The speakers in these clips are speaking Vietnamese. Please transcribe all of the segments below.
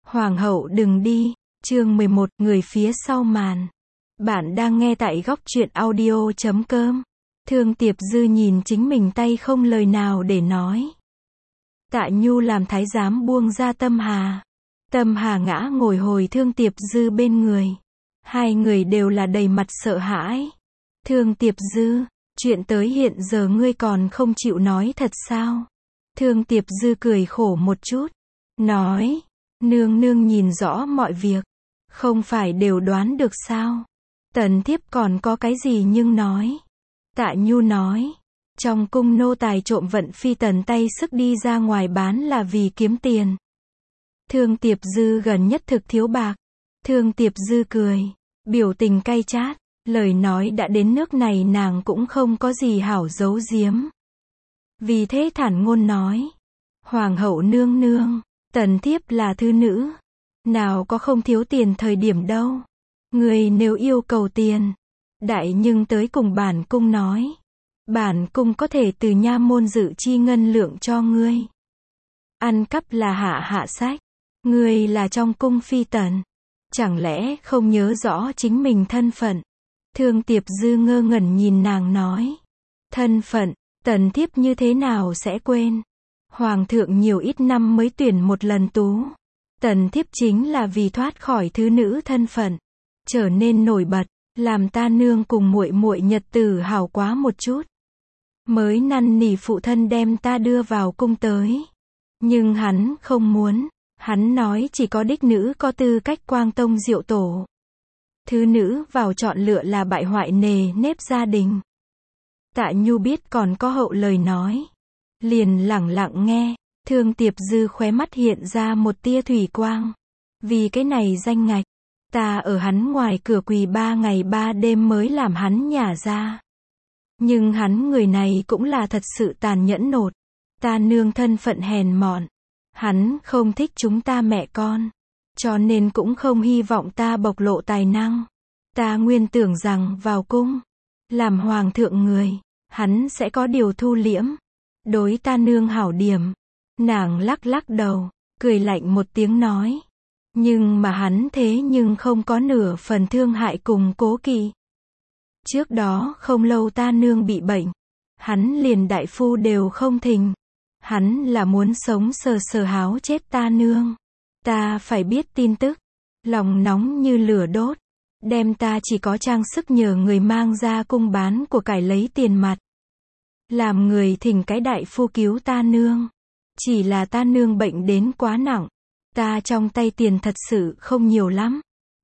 Hoàng hậu đừng đi. Chương 11, người phía sau màn. Bạn đang nghe tại góc truyện audio.com. Thương Tiệp Dư nhìn chính mình tay không lời nào để nói. Tạ Nhu làm thái giám buông ra Tâm Hà. Tâm Hà ngã ngồi hồi Thương Tiệp Dư bên người. Hai người đều là đầy mặt sợ hãi. Thương Tiệp Dư, chuyện tới hiện giờ ngươi còn không chịu nói thật sao? Thương Tiệp Dư cười khổ một chút. Nói, nương nương nhìn rõ mọi việc. Không phải đều đoán được sao? Tần thiếp còn có cái gì nhưng nói. Tạ Nhu nói, trong cung nô tài trộm vận phi tần tay sức đi ra ngoài bán là vì kiếm tiền. Thương Tiệp Dư gần nhất thực thiếu bạc. Thương Tiệp Dư cười, biểu tình cay chát, lời nói đã đến nước này nàng cũng không có gì hảo giấu giếm. Vì thế thản ngôn nói, Hoàng hậu nương nương, tần thiếp là thư nữ, nào có không thiếu tiền thời điểm đâu. Người nếu yêu cầu tiền, đại nhưng tới cùng bản cung nói. Bản cung có thể từ nha môn dự chi ngân lượng cho ngươi. Ăn cắp là hạ sách. Ngươi là trong cung phi tần. Chẳng lẽ không nhớ rõ chính mình thân phận? Thương Tiệp Dư ngơ ngẩn nhìn nàng nói. Thân phận, tần thiếp như thế nào sẽ quên? Hoàng thượng nhiều ít năm mới tuyển một lần tú. Tần thiếp chính là vì thoát khỏi thứ nữ thân phận, trở nên nổi bật, làm ta nương cùng muội muội nhật tử hào quá một chút. Mới năn nỉ phụ thân đem ta đưa vào cung tới. Nhưng hắn không muốn, hắn nói chỉ có đích nữ có tư cách quang tông diệu tổ. Thứ nữ vào chọn lựa là bại hoại nề nếp gia đình. Tạ Nhu biết còn có hậu lời nói. Liền lẳng lặng nghe. Thương Tiệp Dư khóe mắt hiện ra một tia thủy quang. Vì cái này danh ngạch, ta ở hắn ngoài cửa quỳ 3 ngày 3 đêm mới làm hắn nhả ra. Nhưng hắn người này cũng là thật sự tàn nhẫn nột. Ta nương thân phận hèn mọn. Hắn không thích chúng ta mẹ con. Cho nên cũng không hy vọng ta bộc lộ tài năng. Ta nguyên tưởng rằng vào cung, làm hoàng thượng người, hắn sẽ có điều thu liễm. Đối ta nương hảo điểm. Nàng lắc lắc đầu, cười lạnh một tiếng nói. Nhưng mà hắn thế nhưng không có nửa phần thương hại cùng cố kỵ. Trước đó không lâu ta nương bị bệnh. Hắn liền đại phu đều không thình. Hắn là muốn sống sờ sờ háo chết ta nương. Ta phải biết tin tức. Lòng nóng như lửa đốt. Đem ta chỉ có trang sức nhờ người mang ra cung bán của cải lấy tiền mặt. Làm người thỉnh cái đại phu cứu ta nương. Chỉ là ta nương bệnh đến quá nặng. Ta trong tay tiền thật sự không nhiều lắm.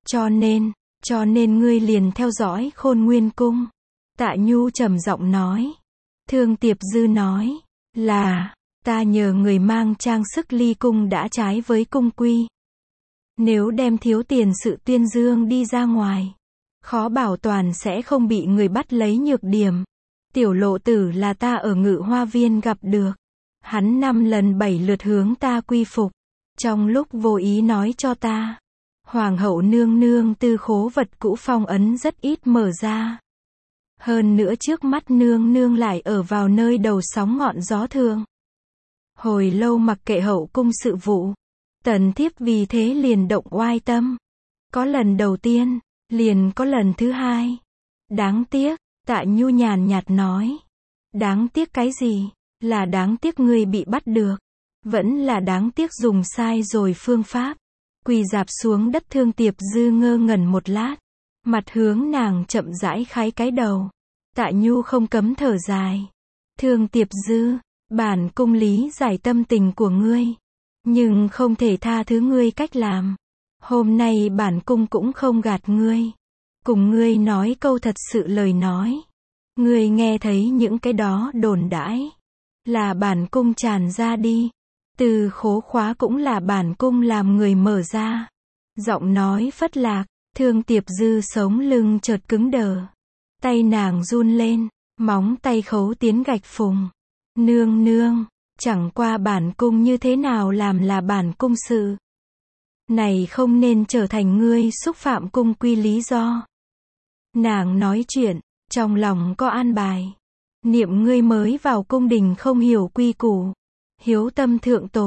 Cho nên ngươi liền theo dõi Khôn Nguyên cung. Tạ Nhu trầm giọng nói. Thương Tiệp Dư nói. Là, ta nhờ người mang trang sức ly cung đã trái với cung quy. Nếu đem thiếu tiền sự tuyên dương đi ra ngoài, khó bảo toàn sẽ không bị người bắt lấy nhược điểm. Tiểu Lộ Tử là ta ở Ngự Hoa Viên gặp được. Hắn 5 lần 7 lượt hướng ta quy phục. Trong lúc vô ý nói cho ta, Hoàng hậu nương nương tư khố vật cũ phong ấn rất ít mở ra. Hơn nữa trước mắt nương nương lại ở vào nơi đầu sóng ngọn gió thường. Hồi lâu mặc kệ hậu cung sự vụ. Tần thiếp vì thế liền động oai tâm. Có lần đầu tiên, liền có lần thứ hai. Đáng tiếc, Tạ Nhu nhàn nhạt nói. Đáng tiếc cái gì? Là đáng tiếc ngươi bị bắt được. Vẫn là đáng tiếc dùng sai rồi phương pháp. Quỳ rạp xuống đất. Thương Tiệp Dư ngơ ngẩn một lát. Mặt hướng nàng chậm rãi khái cái đầu. Tạ Nhu không cấm thở dài. Thương Tiệp Dư, bản cung lý giải tâm tình của ngươi. Nhưng không thể tha thứ ngươi cách làm. Hôm nay bản cung cũng không gạt ngươi. Cùng ngươi nói câu thật sự lời nói. Ngươi nghe thấy những cái đó đồn đãi. Là bản cung tràn ra đi. Từ khố khóa cũng là bản cung làm người mở ra. Giọng nói phất lạc. Thương Tiệp Dư sống lưng chợt cứng đờ. Tay nàng run lên. Móng tay khấu tiến gạch phùng. Nương nương. Chẳng qua bản cung như thế nào làm là bản cung sự. Này không nên trở thành ngươi xúc phạm cung quy lý do. Nàng nói chuyện, trong lòng có an bài. Niệm ngươi mới vào cung đình không hiểu quy củ. Hiếu tâm thượng tồn.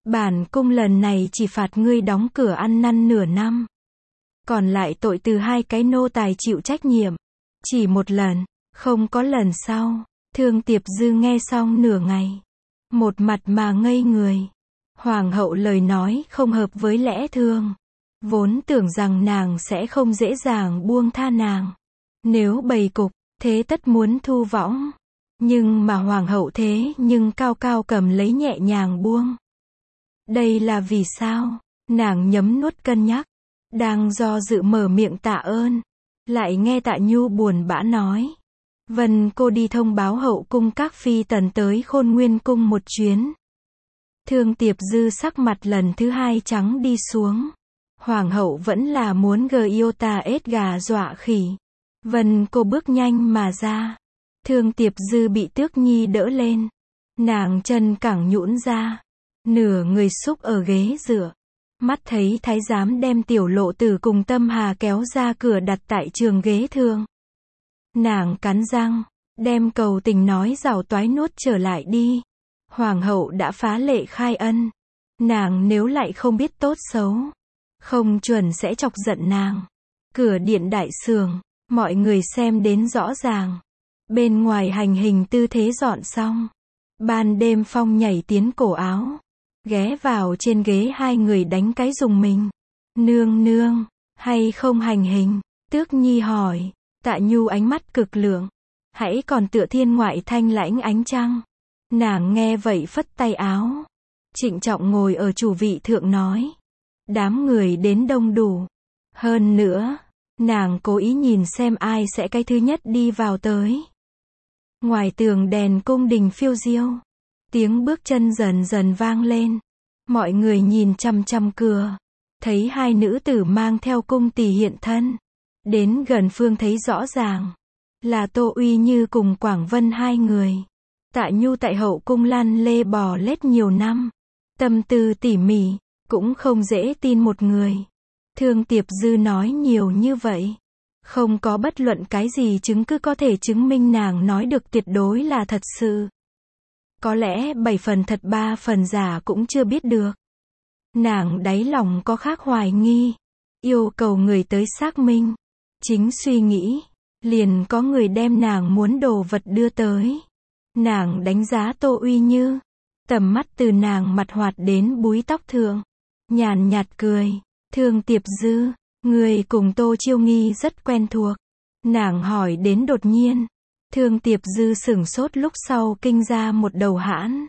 Bản cung lần này chỉ phạt ngươi đóng cửa ăn năn nửa năm. Còn lại tội từ 2 cái nô tài chịu trách nhiệm. Chỉ một lần, không có lần sau. Thương Tiệp Dư nghe xong nửa ngày. Một mặt mà ngây người. Hoàng hậu lời nói không hợp với lẽ thường. Vốn tưởng rằng nàng sẽ không dễ dàng buông tha nàng. Nếu bày cục, thế tất muốn thu võng. Nhưng mà hoàng hậu thế nhưng cao cao cầm lấy nhẹ nhàng buông. Đây là vì sao? Nàng nhấm nuốt cân nhắc. Đang do dự mở miệng tạ ơn. Lại nghe Tạ Nhu buồn bã nói. Vân cô đi thông báo hậu cung các phi tần tới Khôn Nguyên cung một chuyến. Thương Tiệp Dư sắc mặt lần thứ 2 trắng đi xuống. Hoàng hậu vẫn là muốn Giota ết gà dọa khỉ. Vân cô bước nhanh mà ra. Thương Tiệp Dư bị Tước Nhi đỡ lên. Nàng chân cẳng nhũn ra. Nửa người xúc ở ghế dựa. Mắt thấy thái giám đem Tiểu Lộ Tử cùng Tâm Hà kéo ra cửa đặt tại trường ghế thương. Nàng cắn răng, đem cầu tình nói giảo toái nuốt trở lại đi. Hoàng hậu đã phá lệ khai ân. Nàng nếu lại không biết tốt xấu, không chuẩn sẽ chọc giận nàng. Cửa điện đại sường, mọi người xem đến rõ ràng. Bên ngoài hành hình tư thế dọn xong. Ban đêm Phong nhảy tiến cổ áo. Ghé vào trên ghế 2 người đánh cái rùng mình. Nương nương, hay không hành hình? Tước Nhi hỏi. Tạ Nhu ánh mắt cực lượng. Hãy còn tựa thiên ngoại thanh lãnh ánh trăng. Nàng nghe vậy phất tay áo. Trịnh trọng ngồi ở chủ vị thượng nói. Đám người đến đông đủ. Hơn nữa, nàng cố ý nhìn xem ai sẽ cái thứ nhất đi vào tới. Ngoài tường đèn cung đình phiêu diêu. Tiếng bước chân dần dần vang lên. Mọi người nhìn chằm chằm cửa. Thấy 2 nữ tử mang theo cung tỳ hiện thân. Đến gần phương thấy rõ ràng. Là Tô Uy Như cùng Quảng Vân 2 người. Tạ Nhu tại hậu cung lăn lê bò lết nhiều năm. Tâm tư tỉ mỉ. Cũng không dễ tin một người. Thương Tiệp Dư nói nhiều như vậy. Không có bất luận cái gì chứng cứ có thể chứng minh nàng nói được tuyệt đối là thật sự. Có lẽ 7 phần thật 3 phần giả cũng chưa biết được. Nàng đáy lòng có khác hoài nghi. Yêu cầu người tới xác minh. Chính suy nghĩ. Liền có người đem nàng muốn đồ vật đưa tới. Nàng đánh giá Tô Uy Như. Tầm mắt từ nàng mặt hoạt đến búi tóc thượng. Nhàn nhạt cười. Thương Tiệp Dư, người cùng Tô Chiêu Nghi rất quen thuộc. Nàng hỏi đến đột nhiên. Thương Tiệp Dư sửng sốt lúc sau kinh ra một đầu hãn.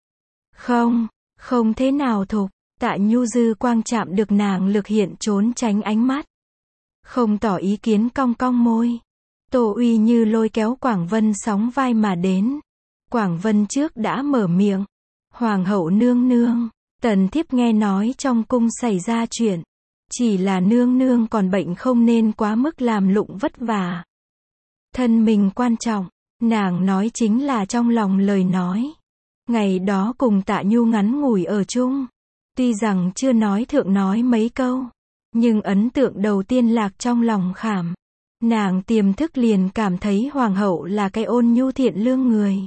Không thế nào thục. Tạ Nhu dư quang chạm được nàng lực hiện trốn tránh ánh mắt. Không tỏ ý kiến cong cong môi. Tô Uy Như lôi kéo Quảng Vân sóng vai mà đến. Quảng Vân trước đã mở miệng. Hoàng hậu nương nương, tần thiếp nghe nói trong cung xảy ra chuyện. Chỉ là nương nương còn bệnh không nên quá mức làm lụng vất vả. Thân mình quan trọng, nàng nói chính là trong lòng lời nói. Ngày đó cùng Tạ Nhu ngắn ngủi ở chung. Tuy rằng chưa nói thượng nói mấy câu, nhưng ấn tượng đầu tiên lạc trong lòng khảm. Nàng tiềm thức liền cảm thấy hoàng hậu là cái ôn nhu thiện lương người.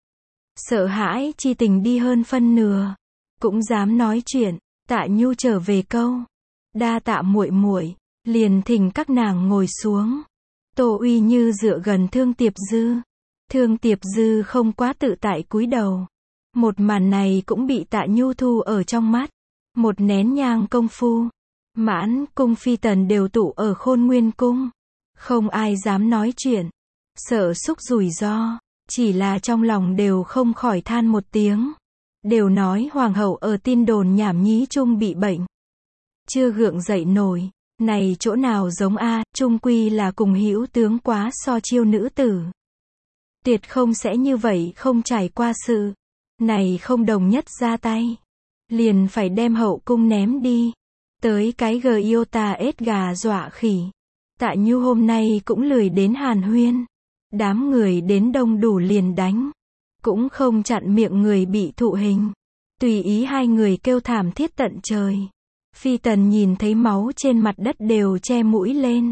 Sợ hãi chi tình đi hơn phân nửa, cũng dám nói chuyện. Tạ Nhu trở về câu, đa tạ muội muội, liền thỉnh các nàng ngồi xuống. Tô Uy Như dựa gần Thương Tiệp Dư. Thương Tiệp Dư không quá tự tại cúi đầu. Một màn này cũng bị Tạ Nhu thu ở trong mắt. Một nén nhang công phu, mãn cung phi tần đều tụ ở Khôn Nguyên cung. Không ai dám nói chuyện, sợ xúc rủi ro, chỉ là trong lòng đều không khỏi than một tiếng. Đều nói hoàng hậu ở tin đồn nhảm nhí chung bị bệnh, chưa gượng dậy nổi. Này chỗ nào giống a, chung quy là cùng hữu tướng quá so chiêu nữ tử. Tuyệt không sẽ như vậy, không trải qua sự này không đồng nhất ra tay, liền phải đem hậu cung ném đi. Tới cái Giota ết gà dọa khỉ. Tạ Nhu hôm nay cũng lười đến hàn huyên. Đám người đến đông đủ liền đánh. Cũng không chặn miệng người bị thụ hình. Tùy ý 2 người kêu thảm thiết tận trời. Phi tần nhìn thấy máu trên mặt đất đều che mũi lên.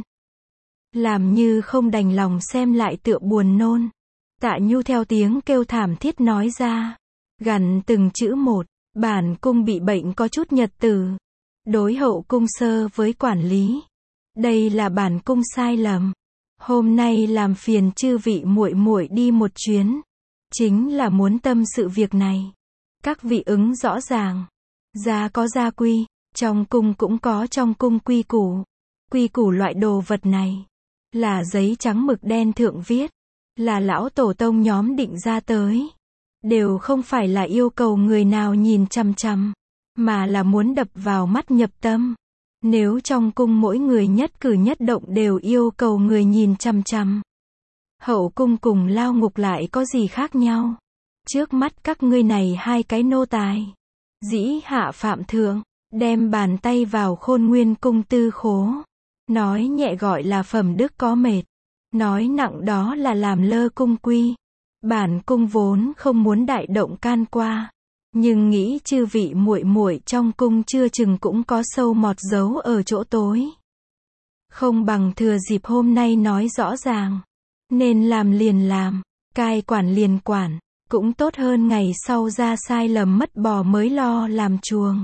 Làm như không đành lòng xem lại tựa buồn nôn. Tạ Nhu theo tiếng kêu thảm thiết nói ra. Gằn từng chữ một. Bản cung bị bệnh có chút nhật tử. Đối hậu cung sơ với quản lý. Đây là bản cung sai lầm. Hôm nay làm phiền chư vị muội muội đi một chuyến. Chính là muốn tâm sự việc này. Các vị ứng rõ ràng. Gia có gia quy. Trong cung cũng có trong cung quy củ. Quy củ loại đồ vật này. Là giấy trắng mực đen thượng viết. Là lão tổ tông nhóm định ra tới. Đều không phải là yêu cầu người nào nhìn chằm chằm. Mà là muốn đập vào mắt nhập tâm. Nếu trong cung mỗi người nhất cử nhất động đều yêu cầu người nhìn chằm chằm. Hậu cung cùng lao ngục lại có gì khác nhau? Trước mắt các ngươi này hai cái nô tài. Dĩ hạ phạm thượng. Đem bàn tay vào Khôn Nguyên cung tư khố. Nói nhẹ gọi là phẩm đức có mệt. Nói nặng đó là làm lơ cung quy. Bản cung vốn không muốn đại động can qua. Nhưng nghĩ chư vị muội muội trong cung chưa chừng cũng có sâu mọt giấu ở chỗ tối. Không bằng thừa dịp hôm nay nói rõ ràng. Nên làm liền làm. Cai quản liền quản. Cũng tốt hơn ngày sau ra sai lầm mất bò mới lo làm chuồng.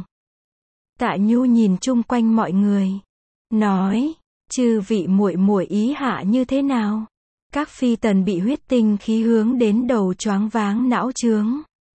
Tạ Nhu nhìn chung quanh mọi người. Nói. Chư vị muội muội ý hạ như thế nào? Các phi tần bị huyết tinh khí hướng đến đầu choáng váng não chướng.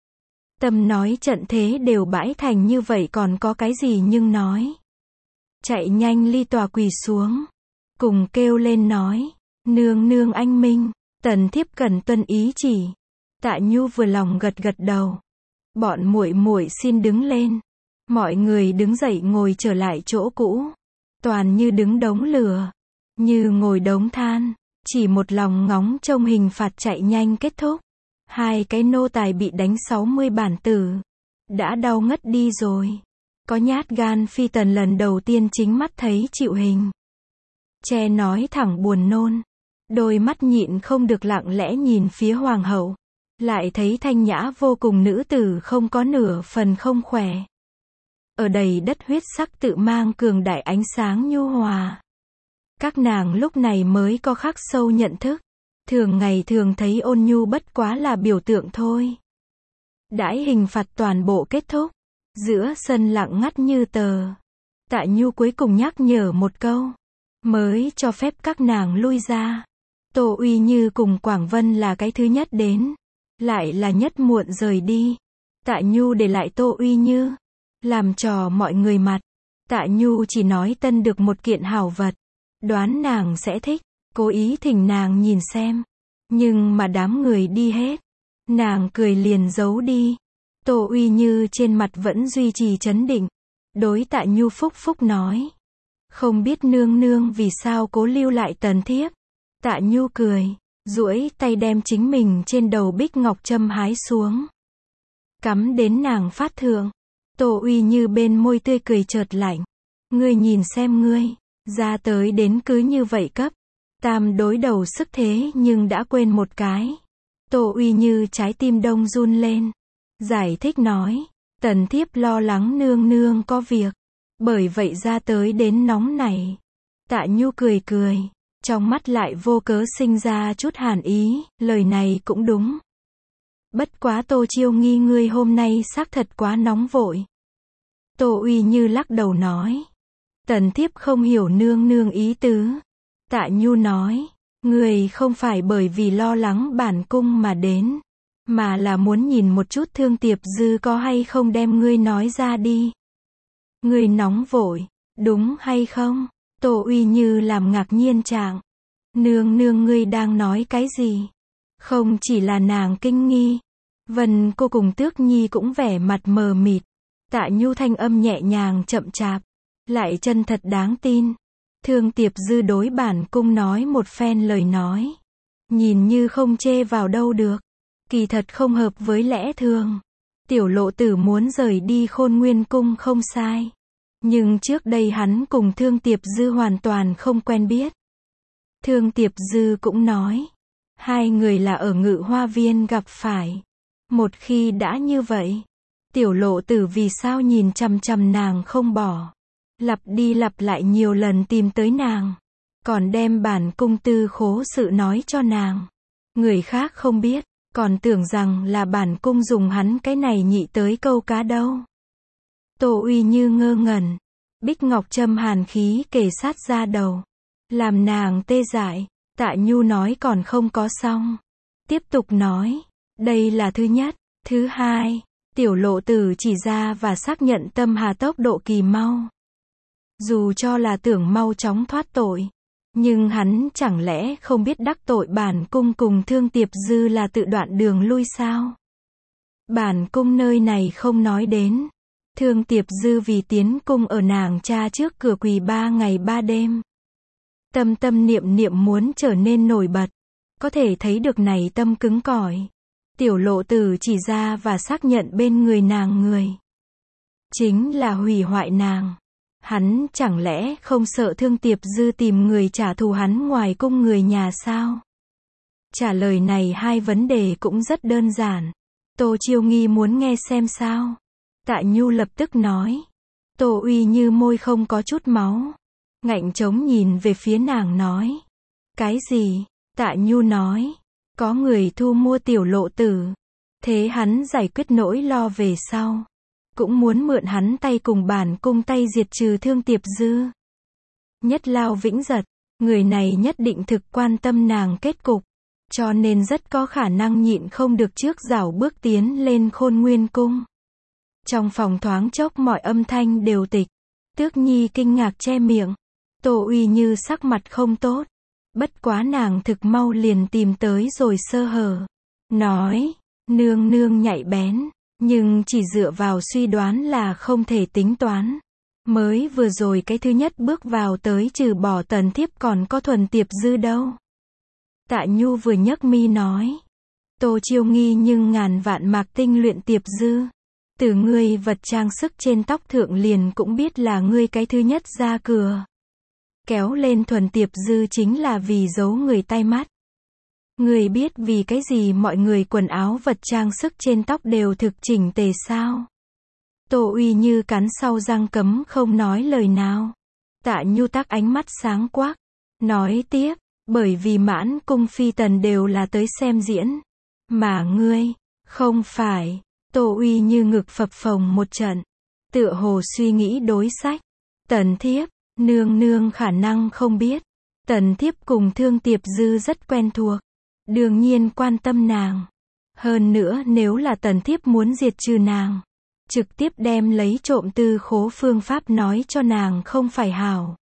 Tâm nói trận thế đều bãi thành như vậy còn có cái gì nhưng nói. Chạy nhanh ly tòa quỳ xuống. Cùng kêu lên nói. Nương nương anh minh. Tần thiếp cần tuân ý chỉ. Tạ Nhu vừa lòng gật gật đầu. Bọn muội muội xin đứng lên. Mọi người đứng dậy ngồi trở lại chỗ cũ. Toàn như đứng đống lửa. Như ngồi đống than. Chỉ một lòng ngóng trông hình phạt chạy nhanh kết thúc. Hai cái nô tài bị đánh 60 bản tử. Đã đau ngất đi rồi. Có nhát gan phi tần lần đầu tiên chính mắt thấy chịu hình. Che nói thẳng buồn nôn. Đôi mắt nhịn không được lặng lẽ nhìn phía hoàng hậu. Lại thấy thanh nhã vô cùng nữ tử không có nửa phần không khỏe. Ở đầy đất huyết sắc tự mang cường đại ánh sáng nhu hòa. Các nàng lúc này mới có khắc sâu nhận thức. Thường ngày thường thấy ôn nhu bất quá là biểu tượng thôi. Đãi hình phạt toàn bộ kết thúc. Giữa sân lặng ngắt như tờ. Tạ Nhu cuối cùng nhắc nhở một câu. Mới cho phép các nàng lui ra. Tô Uy Như cùng Quảng Vân là cái thứ nhất đến. Lại là nhất muộn rời đi. Tạ Nhu để lại Tô Uy Như. Làm trò mọi người mặt. Tạ Nhu chỉ nói tân được một kiện hảo vật. Đoán nàng sẽ thích. Cố ý thỉnh nàng nhìn xem. Nhưng mà đám người đi hết. Nàng cười liền giấu đi. Tô Uy Như trên mặt vẫn duy trì trấn định. Đối Tạ Nhu phúc phúc nói. Không biết nương nương vì sao cố lưu lại tần thiếp. Tạ Nhu cười. Duỗi tay đem chính mình trên đầu bích ngọc châm hái xuống. Cắm đến nàng phát thượng. Tô Uy Như bên môi tươi cười chợt lạnh. Ngươi nhìn xem ngươi. Ra tới đến cứ như vậy cấp. Tam đối đầu sức thế nhưng đã quên một cái. Tô Uy Như trái tim đông run lên. Giải thích nói. Tần thiếp lo lắng nương nương có việc. Bởi vậy ra tới đến nóng này. Tạ Nhu cười cười. Trong mắt lại vô cớ sinh ra chút hàn ý. Lời này cũng đúng. Bất quá Tô Chiêu nghi ngươi hôm nay xác thật quá nóng vội. Tô Uy Như lắc đầu nói. Tần thiếp không hiểu nương nương ý tứ. Tạ Nhu nói. Người không phải bởi vì lo lắng bản cung mà đến. Mà là muốn nhìn một chút Thương Tiệp Dư có hay không đem ngươi nói ra đi. Ngươi nóng vội. Đúng hay không? Tô Uy Như làm ngạc nhiên trạng. Nương nương ngươi đang nói cái gì? Không chỉ là nàng kinh nghi. Vân cô cùng Tước Nhi cũng vẻ mặt mờ mịt. Tạ Nhu thanh âm nhẹ nhàng chậm chạp. Lại chân thật đáng tin. Thương Tiệp Dư đối bản cung nói một phen lời nói. Nhìn như không chê vào đâu được. Kỳ thật không hợp với lẽ thường. Tiểu Lộ Tử muốn rời đi Khôn Nguyên cung không sai. Nhưng trước đây hắn cùng Thương Tiệp Dư hoàn toàn không quen biết. Thương Tiệp Dư cũng nói. Hai người là ở Ngự Hoa Viên gặp phải. Một khi đã như vậy. Tiểu Lộ Tử vì sao nhìn chằm chằm nàng không bỏ. Lặp đi lặp lại nhiều lần tìm tới nàng. Còn đem bản cung tư khố sự nói cho nàng. Người khác không biết. Còn tưởng rằng là bản cung dùng hắn cái này nhị tới câu cá đâu. Tô Uy Như ngơ ngẩn. Bích ngọc châm hàn khí kề sát ra đầu. Làm nàng tê dại. Tạ Nhu nói còn không có xong. Tiếp tục nói. Đây là thứ nhất. Thứ hai. Tiểu Lộ Tử chỉ ra và xác nhận Tâm Hà tốc độ kỳ mau. Dù cho là tưởng mau chóng thoát tội. Nhưng hắn chẳng lẽ không biết đắc tội bản cung cùng Thương Tiệp Dư là tự đoạn đường lui sao? Bản cung nơi này không nói đến. Thương Tiệp Dư vì tiến cung ở nàng cha trước cửa quỳ 3 ngày 3 đêm. Tâm tâm niệm niệm muốn trở nên nổi bật. Có thể thấy được này tâm cứng cỏi. Tiểu Lộ Tử chỉ ra và xác nhận bên người nàng người. Chính là hủy hoại nàng. Hắn chẳng lẽ không sợ Thương Tiệp Dư tìm người trả thù hắn ngoài cung người nhà sao? Trả lời này hai vấn đề cũng rất đơn giản. Tô Chiêu Nghi muốn nghe xem sao? Tạ Nhu lập tức nói. Tô Uy Như môi không có chút máu. Ngạnh trống nhìn về phía nàng nói. Cái gì? Tạ Nhu nói. Có người thu mua Tiểu Lộ Tử. Thế hắn giải quyết nỗi lo về sau. Cũng muốn mượn hắn tay cùng bản cung tay diệt trừ Thương Tiệp Dư. Nhất Lao Vĩnh Giật. Người này nhất định thực quan tâm nàng kết cục. Cho nên rất có khả năng nhịn không được trước rảo bước tiến lên Khôn Nguyên Cung. Trong phòng thoáng chốc mọi âm thanh đều tịch. Tước Nhi kinh ngạc che miệng. Tô Uy Như sắc mặt không tốt. Bất quá nàng thực mau liền tìm tới rồi sơ hở. Nói, nương nương nhạy bén. Nhưng chỉ dựa vào suy đoán là không thể tính toán. Mới vừa rồi cái thứ nhất bước vào tới trừ bỏ Tần Thiếp còn có Thuần Tiệp Dư đâu. Tạ Nhu vừa nhấc mi nói. Tô Chiêu Nghi nhưng ngàn vạn mạc tinh luyện Tiệp Dư. Từ ngươi vật trang sức trên tóc thượng liền cũng biết là ngươi cái thứ nhất ra cửa. Kéo lên Thuần Tiệp Dư chính là vì giấu người tay mắt. Ngươi biết vì cái gì mọi người quần áo vật trang sức trên tóc đều thực chỉnh tề sao? Tô Uy Như cắn sau răng cấm không nói lời nào. Tạ Nhu tắc ánh mắt sáng quắc. Nói tiếp, bởi vì mãn cung phi tần đều là tới xem diễn. Mà ngươi, không phải. Tô Uy Như ngực phập phồng một trận. Tựa hồ suy nghĩ đối sách. Tần Thiếp, nương nương khả năng không biết. Tần Thiếp cùng Thương Tiệp Dư rất quen thuộc. Đương nhiên quan tâm nàng. Hơn nữa nếu là Tần Thiếp muốn diệt trừ nàng. Trực tiếp đem lấy trộm tư khố phương pháp nói cho nàng không phải hảo.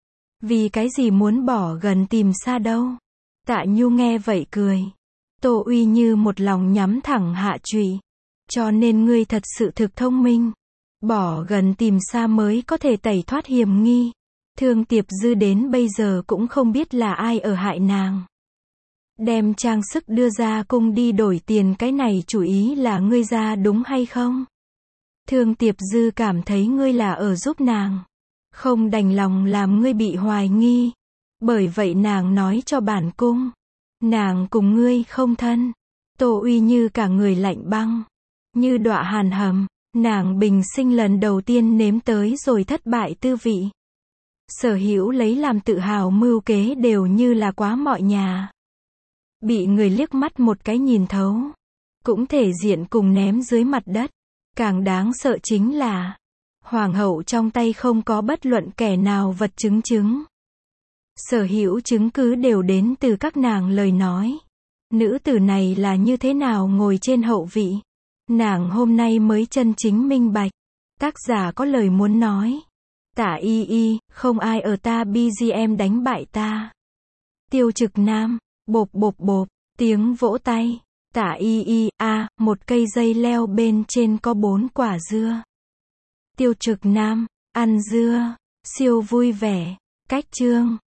Vì cái gì muốn bỏ gần tìm xa đâu. Tạ Nhu nghe vậy cười. Tô Uy Như một lòng nhắm thẳng hạ trụy. Cho nên ngươi thật sự thực thông minh. Bỏ gần tìm xa mới có thể tẩy thoát hiểm nghi. Thương Tiệp Dư đến bây giờ cũng không biết là ai ở hại nàng. Đem trang sức đưa ra cung đi đổi tiền cái này chủ ý là ngươi ra đúng hay không? Thương Tiệp Dư cảm thấy ngươi là ở giúp nàng. Không đành lòng làm ngươi bị hoài nghi. Bởi vậy nàng nói cho bản cung. Nàng cùng ngươi không thân. Tô Uy Như cả người lạnh băng. Như đọa hàn hầm. Nàng bình sinh lần đầu tiên nếm tới rồi thất bại tư vị. Sở hữu lấy làm tự hào mưu kế đều như là quá mọi nhà. Bị người liếc mắt một cái nhìn thấu. Cũng thể diện cùng ném dưới mặt đất. Càng đáng sợ chính là hoàng hậu trong tay không có bất luận kẻ nào vật chứng. Sở hữu chứng cứ đều đến từ các nàng lời nói. Nữ tử này là như thế nào ngồi trên hậu vị. Nàng hôm nay mới chân chính minh bạch. Tác giả có lời muốn nói. Tả Y Y, không ai ở ta BGM đánh bại ta. Tiêu Trực Nam, bộp bộp bộp, tiếng vỗ tay. Tả Y Y, một cây dây leo bên trên có 4 quả dưa. Tiêu Trực Nam, ăn dưa, siêu vui vẻ. Cách chương